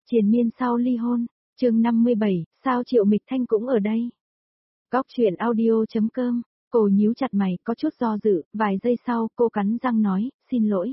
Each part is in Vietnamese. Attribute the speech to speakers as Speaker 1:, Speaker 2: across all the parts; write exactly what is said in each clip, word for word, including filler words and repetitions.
Speaker 1: Triền miên sau ly hôn, chương năm mươi bảy, sao Triệu Mịch Thanh cũng ở đây? Góc truyện audio.com, cô nhíu chặt mày, có chút do dự, vài giây sau, cô cắn răng nói, xin lỗi.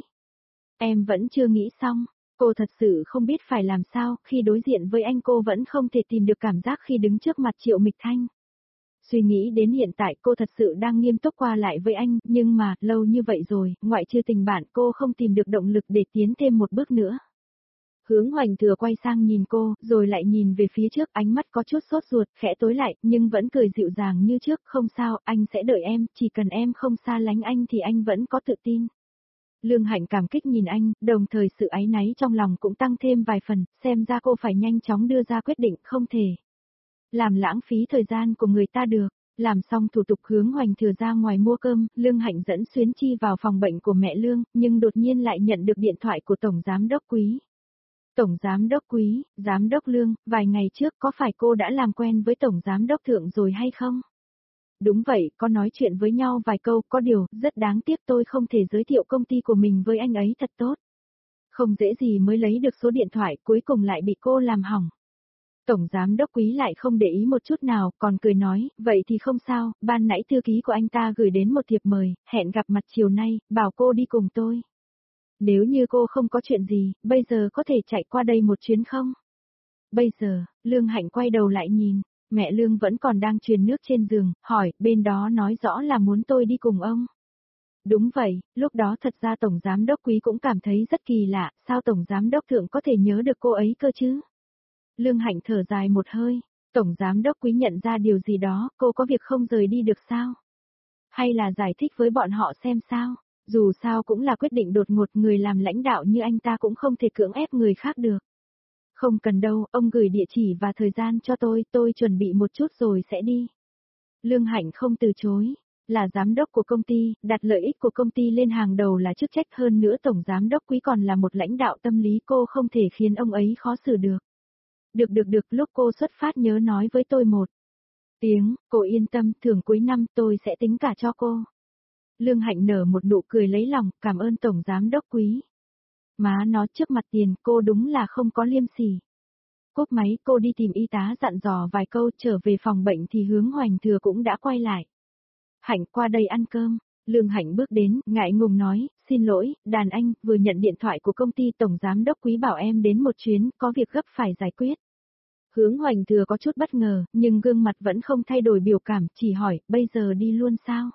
Speaker 1: Em vẫn chưa nghĩ xong, cô thật sự không biết phải làm sao, khi đối diện với anh cô vẫn không thể tìm được cảm giác khi đứng trước mặt Triệu Mịch Thanh. Suy nghĩ đến hiện tại cô thật sự đang nghiêm túc qua lại với anh, nhưng mà, lâu như vậy rồi, ngoại trừ tình bạn cô không tìm được động lực để tiến thêm một bước nữa. Hướng Hoành Thừa quay sang nhìn cô, rồi lại nhìn về phía trước, ánh mắt có chút sốt ruột, khẽ tối lại, nhưng vẫn cười dịu dàng như trước, không sao, anh sẽ đợi em, chỉ cần em không xa lánh anh thì anh vẫn có tự tin. Lương Hạnh cảm kích nhìn anh, đồng thời sự áy náy trong lòng cũng tăng thêm vài phần, xem ra cô phải nhanh chóng đưa ra quyết định, không thể làm lãng phí thời gian của người ta được. Làm xong thủ tục Hướng Hoành Thừa ra ngoài mua cơm, Lương Hạnh dẫn Xuyến Chi vào phòng bệnh của mẹ Lương, nhưng đột nhiên lại nhận được điện thoại của Tổng Giám Đốc Quý. Tổng Giám Đốc Quý, Giám Đốc Lương, vài ngày trước có phải cô đã làm quen với Tổng Giám Đốc Thượng rồi hay không? Đúng vậy, có nói chuyện với nhau vài câu, có điều, rất đáng tiếc tôi không thể giới thiệu công ty của mình với anh ấy thật tốt. Không dễ gì mới lấy được số điện thoại, cuối cùng lại bị cô làm hỏng. Tổng Giám Đốc Quý lại không để ý một chút nào, còn cười nói, vậy thì không sao, ban nãy thư ký của anh ta gửi đến một thiệp mời, hẹn gặp mặt chiều nay, bảo cô đi cùng tôi. Nếu như cô không có chuyện gì, bây giờ có thể chạy qua đây một chuyến không? Bây giờ, Lương Hạnh quay đầu lại nhìn, mẹ Lương vẫn còn đang truyền nước trên giường, hỏi, bên đó nói rõ là muốn tôi đi cùng ông. Đúng vậy, lúc đó thật ra Tổng Giám Đốc Quý cũng cảm thấy rất kỳ lạ, sao Tổng Giám Đốc Thượng có thể nhớ được cô ấy cơ chứ? Lương Hạnh thở dài một hơi, Tổng Giám Đốc Quý nhận ra điều gì đó, cô có việc không rời đi được sao? Hay là giải thích với bọn họ xem sao? Dù sao cũng là quyết định đột ngột, người làm lãnh đạo như anh ta cũng không thể cưỡng ép người khác được. Không cần đâu, ông gửi địa chỉ và thời gian cho tôi, tôi chuẩn bị một chút rồi sẽ đi. Lương Hạnh không từ chối, là giám đốc của công ty, đặt lợi ích của công ty lên hàng đầu là chức trách, hơn nữa Tổng Giám Đốc Quý còn là một lãnh đạo tâm lý, cô không thể khiến ông ấy khó xử được. Được được được, lúc cô xuất phát nhớ nói với tôi một tiếng, cô yên tâm, thưởng cuối năm tôi sẽ tính cả cho cô. Lương Hạnh nở một nụ cười lấy lòng, cảm ơn Tổng Giám Đốc Quý. Má nó, trước mặt tiền, cô đúng là không có liêm sỉ. Cúp máy, cô đi tìm y tá dặn dò vài câu, trở về phòng bệnh thì Hướng Hoành Thừa cũng đã quay lại. Hạnh, qua đây ăn cơm. Lương Hạnh bước đến, ngại ngùng nói, xin lỗi, đàn anh, vừa nhận điện thoại của công ty Tổng Giám Đốc Quý bảo em đến một chuyến, có việc gấp phải giải quyết. Hướng Hoành Thừa có chút bất ngờ, nhưng gương mặt vẫn không thay đổi biểu cảm, chỉ hỏi, bây giờ đi luôn sao?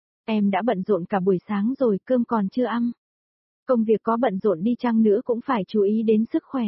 Speaker 1: Em đã bận rộn cả buổi sáng rồi, cơm còn chưa ăn. Công việc có bận rộn đi chăng nữa cũng phải chú ý đến sức khỏe.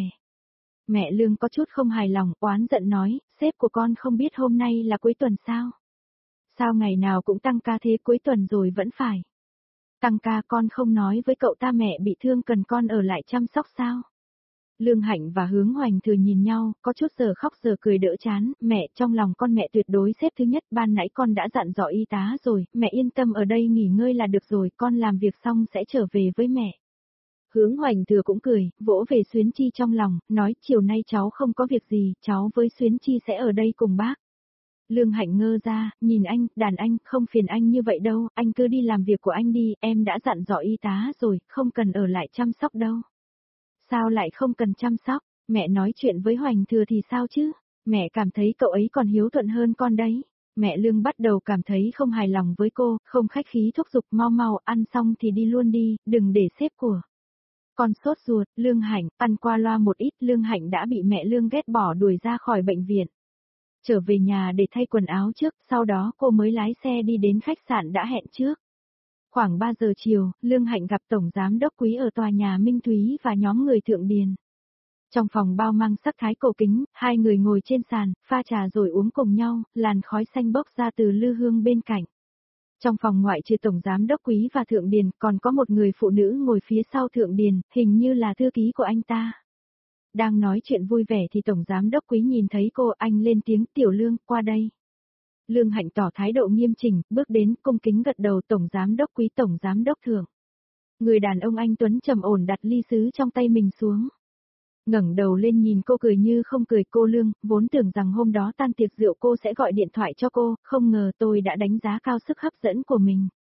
Speaker 1: Mẹ Lương có chút không hài lòng, oán giận nói, sếp của con không biết hôm nay là cuối tuần sao? Sao ngày nào cũng tăng ca thế, cuối tuần rồi vẫn phải tăng ca, con không nói với cậu ta mẹ bị thương cần con ở lại chăm sóc sao? Lương Hạnh và Hướng Hoành Thừa nhìn nhau, có chút giờ khóc giờ cười đỡ chán, mẹ, trong lòng con mẹ tuyệt đối xếp thứ nhất, ban nãy con đã dặn dò y tá rồi, mẹ yên tâm ở đây nghỉ ngơi là được rồi, con làm việc xong sẽ trở về với mẹ. Hướng Hoành Thừa cũng cười, vỗ về Xuyến Chi trong lòng, nói chiều nay cháu không có việc gì, cháu với Xuyến Chi sẽ ở đây cùng bác. Lương Hạnh ngơ ra, nhìn anh, đàn anh, không phiền anh như vậy đâu, anh cứ đi làm việc của anh đi, em đã dặn dò y tá rồi, không cần ở lại chăm sóc đâu. Sao lại không cần chăm sóc, mẹ nói chuyện với Hoành Thừa thì sao chứ, mẹ cảm thấy cậu ấy còn hiếu thuận hơn con đấy. Mẹ Lương bắt đầu cảm thấy không hài lòng với cô, không khách khí thúc giục, mau mau, ăn xong thì đi luôn đi, đừng để xếp của. Con sốt ruột, Lương Hạnh, ăn qua loa một ít, Lương Hạnh đã bị mẹ Lương ghét bỏ đuổi ra khỏi bệnh viện. Trở về nhà để thay quần áo trước, sau đó cô mới lái xe đi đến khách sạn đã hẹn trước. Khoảng ba giờ chiều, Lương Hạnh gặp Tổng Giám Đốc Quý ở tòa nhà Minh Thúy và nhóm người Thượng Điền. Trong phòng bao mang sắc thái cổ kính, hai người ngồi trên sàn, pha trà rồi uống cùng nhau, làn khói xanh bốc ra từ lư hương bên cạnh. Trong phòng ngoại trừ Tổng Giám Đốc Quý và Thượng Điền, còn có một người phụ nữ ngồi phía sau Thượng Điền, hình như là thư ký của anh ta. Đang nói chuyện vui vẻ thì Tổng Giám Đốc Quý nhìn thấy cô, anh lên tiếng, Tiểu Lương, qua đây. Lương Hạnh tỏ thái độ nghiêm chỉnh, bước đến, cung kính gật đầu, Tổng Giám Đốc Quý, Tổng Giám Đốc Thượng. Người đàn ông anh tuấn trầm ổn đặt ly sứ trong tay mình xuống. Ngẩng đầu lên nhìn cô cười như không cười, cô Lương, vốn tưởng rằng hôm đó tan tiệc rượu cô sẽ gọi điện thoại cho cô, không ngờ tôi đã đánh giá cao sức hấp dẫn của mình.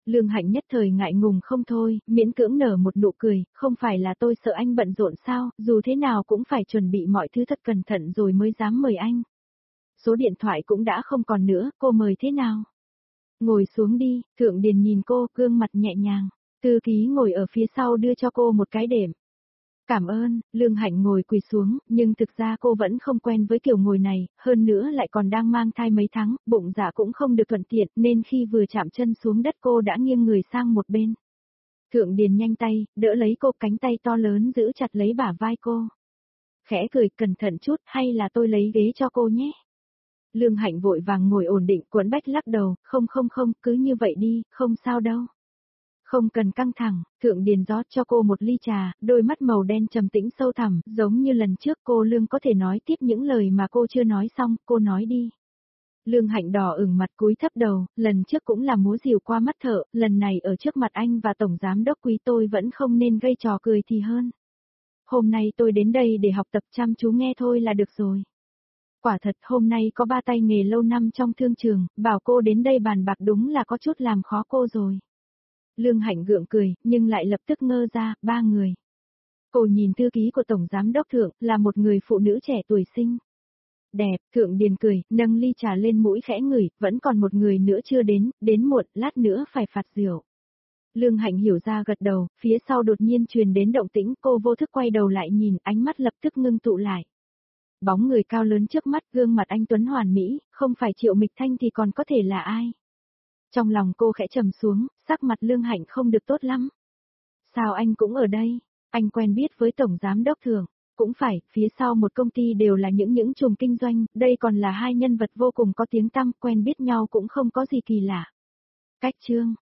Speaker 1: Lương Hạnh nhất thời ngại ngùng không thôi, miễn cưỡng nở một nụ cười, không phải là tôi sợ anh bận rộn sao, dù thế nào cũng phải chuẩn bị mọi thứ thật cẩn thận rồi mới dám mời anh. Số điện thoại cũng đã không còn nữa, cô mời thế nào? Ngồi xuống đi, Thượng Điền nhìn cô, gương mặt nhẹ nhàng. Thư ký ngồi ở phía sau đưa cho cô một cái đệm. Cảm ơn, Lương Hạnh ngồi quỳ xuống, nhưng thực ra cô vẫn không quen với kiểu ngồi này, hơn nữa lại còn đang mang thai mấy tháng, bụng dạ cũng không được thuận tiện, nên khi vừa chạm chân xuống đất cô đã nghiêng người sang một bên. Thượng Điền nhanh tay, đỡ lấy cô, cánh tay to lớn giữ chặt lấy bả vai cô. Khẽ cười, cẩn thận chút, hay là tôi lấy ghế cho cô nhé. Lương Hạnh vội vàng ngồi ổn định, Quấn Bách lắc đầu, không không không, cứ như vậy đi, không sao đâu. Không cần căng thẳng, Thượng Điền rót cho cô một ly trà, đôi mắt màu đen trầm tĩnh sâu thẳm, giống như lần trước cô Lương có thể nói tiếp những lời mà cô chưa nói xong, cô nói đi. Lương Hạnh đỏ ửng mặt cúi thấp đầu, lần trước cũng là múa rìu qua mắt thợ, lần này ở trước mặt anh và Tổng Giám Đốc Quý tôi vẫn không nên gây trò cười thì hơn. Hôm nay tôi đến đây để học tập chăm chú nghe thôi là được rồi. Quả thật hôm nay có ba tay nghề lâu năm trong thương trường, bảo cô đến đây bàn bạc đúng là có chút làm khó cô rồi. Lương Hạnh gượng cười, nhưng lại lập tức ngơ ra, ba người. Cô nhìn thư ký của Tổng Giám Đốc Thượng, là một người phụ nữ trẻ tuổi xinh. Đẹp, Thượng Điền cười, nâng ly trà lên mũi khẽ ngửi, vẫn còn một người nữa chưa đến, đến muộn, lát nữa phải phạt rượu. Lương Hạnh hiểu ra gật đầu, phía sau đột nhiên truyền đến động tĩnh, cô vô thức quay đầu lại nhìn, ánh mắt lập tức ngưng tụ lại. Bóng người cao lớn trước mắt, gương mặt anh tuấn hoàn mỹ, không phải Triệu Mịch Thanh thì còn có thể là ai? Trong lòng cô khẽ trầm xuống, sắc mặt Lương Hạnh không được tốt lắm. Sao anh cũng ở đây? Anh quen biết với Tổng Giám Đốc Thượng. Cũng phải, phía sau một công ty đều là những những chùm kinh doanh, đây còn là hai nhân vật vô cùng có tiếng tăm, quen biết nhau cũng không có gì kỳ lạ. Cách Trương,